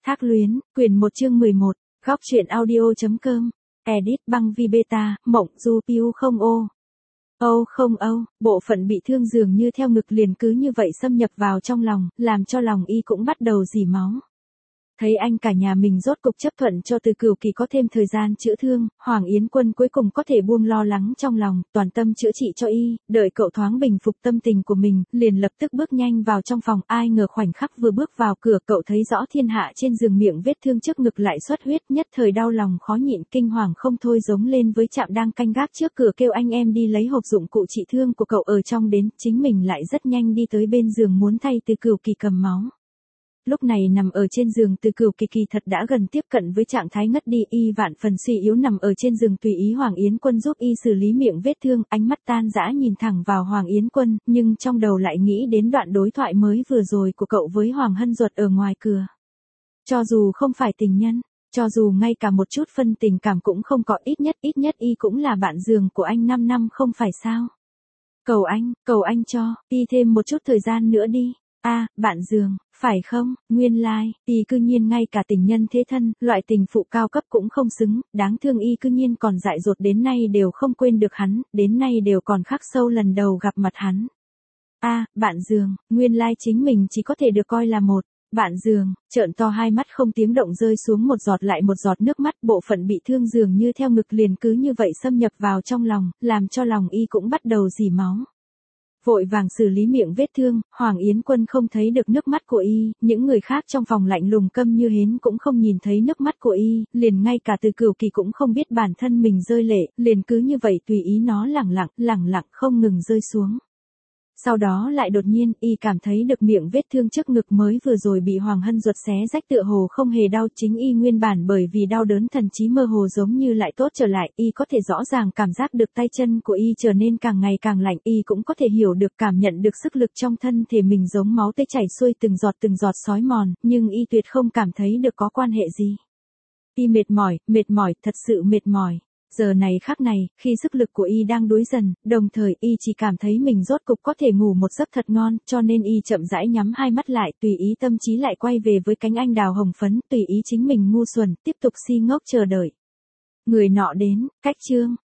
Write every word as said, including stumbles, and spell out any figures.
Thác luyến, quyển một chương mười một, góc truyện audio.com, edit băng vi beta, mộng du piu không ô. Âu không âu, bộ phận bị thương dường như theo ngực liền cứ như vậy xâm nhập vào trong lòng, làm cho lòng y cũng bắt đầu dỉ máu. Thấy anh cả nhà mình rốt cục chấp thuận cho Từ Cửu Kỳ có thêm thời gian chữa thương, Hoàng Yến Quân cuối cùng có thể buông lo lắng trong lòng, toàn tâm chữa trị cho y, đợi cậu thoáng bình phục tâm tình của mình, liền lập tức bước nhanh vào trong phòng, ai ngờ khoảnh khắc vừa bước vào cửa cậu thấy rõ thiên hạ trên giường miệng vết thương trước ngực lại xuất huyết, nhất thời đau lòng khó nhịn kinh hoàng không thôi giống lên với Trạm đang canh gác trước cửa kêu anh em đi lấy hộp dụng cụ trị thương của cậu ở trong đến, chính mình lại rất nhanh đi tới bên giường muốn thay Từ Cửu Kỳ cầm máu. Lúc này nằm ở trên giường Từ Cửu Kỳ kỳ thật đã gần tiếp cận với trạng thái ngất đi, y vạn phần suy yếu nằm ở trên giường tùy ý Hoàng Yến Quân giúp y xử lý miệng vết thương, ánh mắt tan dã nhìn thẳng vào Hoàng Yến Quân, nhưng trong đầu lại nghĩ đến đoạn đối thoại mới vừa rồi của cậu với Hoàng Hân Duật ở ngoài cửa. Cho dù không phải tình nhân, cho dù ngay cả một chút phân tình cảm cũng không có, ít nhất ít nhất y cũng là bạn giường của anh năm năm không phải sao? Cầu anh, cầu anh cho y thêm một chút thời gian nữa đi. A, à, bạn giường, phải không, nguyên lai, like, y cư nhiên ngay cả tình nhân thế thân, loại tình phụ cao cấp cũng không xứng, đáng thương y cư nhiên còn dại dột đến nay đều không quên được hắn, đến nay đều còn khắc sâu lần đầu gặp mặt hắn. A, à, bạn giường, nguyên lai like chính mình chỉ có thể được coi là một, bạn giường, trợn to hai mắt không tiếng động rơi xuống một giọt lại một giọt nước mắt, bộ phận bị thương dường như theo ngực liền cứ như vậy xâm nhập vào trong lòng, làm cho lòng y cũng bắt đầu dỉ máu. Vội vàng xử lý miệng vết thương, Hoàng Yến Quân không thấy được nước mắt của y, những người khác trong phòng lạnh lùng câm như hến cũng không nhìn thấy nước mắt của y, liền ngay cả Từ Cửu Kỳ cũng không biết bản thân mình rơi lệ, liền cứ như vậy tùy ý nó lẳng lặng, lẳng lặng không ngừng rơi xuống. Sau đó lại đột nhiên, y cảm thấy được miệng vết thương trước ngực mới vừa rồi bị Hoàng Hân Duật xé rách tựa hồ không hề đau, chính y nguyên bản bởi vì đau đớn thần trí mơ hồ giống như lại tốt trở lại, y có thể rõ ràng cảm giác được tay chân của y trở nên càng ngày càng lạnh, y cũng có thể hiểu được cảm nhận được sức lực trong thân thể mình giống máu tươi chảy xuôi từng giọt từng giọt xói mòn, nhưng y tuyệt không cảm thấy được có quan hệ gì. Y mệt mỏi, mệt mỏi, thật sự mệt mỏi. Giờ này khắc này, khi sức lực của y đang đuối dần, đồng thời y chỉ cảm thấy mình rốt cục có thể ngủ một giấc thật ngon, cho nên y chậm rãi nhắm hai mắt lại, tùy ý tâm trí lại quay về với cánh anh đào hồng phấn, tùy ý chính mình ngu xuẩn, tiếp tục si ngốc chờ đợi. Người nọ đến, cách chương,